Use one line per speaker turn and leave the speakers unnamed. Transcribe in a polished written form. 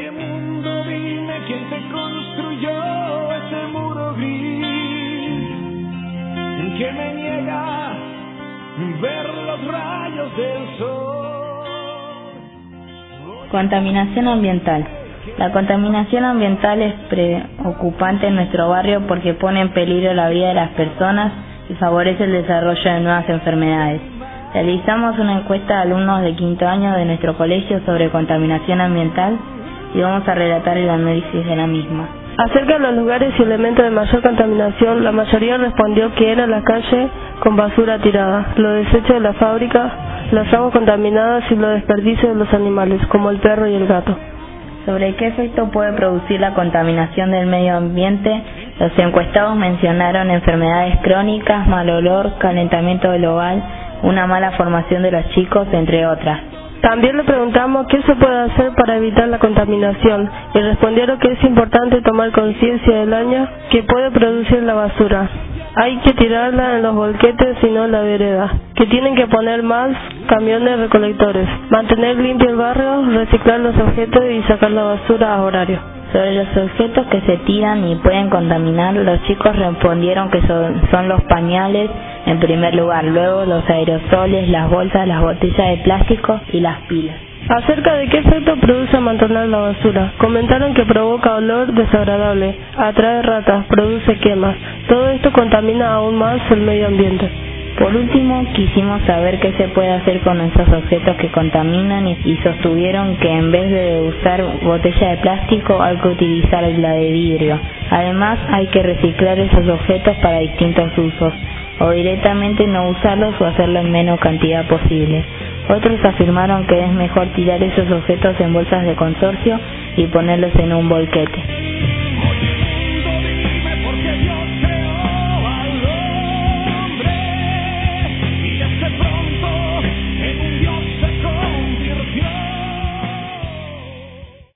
qué mundo vine? ¿Quién te construyó ese muro gris que me niega ver los rayos del sol?
Contaminación ambiental. La contaminación ambiental es preocupante en nuestro barrio porque pone en peligro la vida de las personas y favorece el desarrollo de nuevas enfermedades. Realizamos una encuesta a alumnos de quinto año de nuestro colegio sobre contaminación ambiental y vamos a relatar el análisis de la misma.
Acerca de los lugares y elementos de mayor contaminación, la mayoría respondió que era la calle con basura tirada, los desechos de la fábrica, las aguas contaminadas y los desperdicios de los animales, como el perro y el gato.
Sobre qué efecto puede producir la contaminación del medio ambiente, los encuestados mencionaron enfermedades crónicas, mal olor, calentamiento global, una mala formación de los chicos, entre otras.
También le preguntamos qué se puede hacer para evitar la contaminación y respondieron que es importante tomar conciencia del daño que puede producir la basura. Hay que tirarla en los volquetes y no en la vereda, que tienen que poner más camiones recolectores, mantener limpio el barrio, reciclar los objetos y sacar la basura a horario.
Sobre los objetos que se tiran y pueden contaminar, los chicos respondieron que son los pañales en primer lugar, luego los aerosoles, las bolsas, las botellas de plástico y las pilas.
Acerca de qué efecto produce amontonar la basura, comentaron que provoca olor desagradable, atrae ratas, produce quemas. Todo esto contamina aún más el medio ambiente.
Por último, quisimos saber qué se puede hacer con esos objetos que contaminan y sostuvieron que en vez de usar botella de plástico hay que utilizar la de vidrio. Además, hay que reciclar esos objetos para distintos usos, o directamente no usarlos o hacerlo en menos cantidad posible. Otros afirmaron que es mejor tirar esos objetos en bolsas de consorcio y ponerlos en un volquete.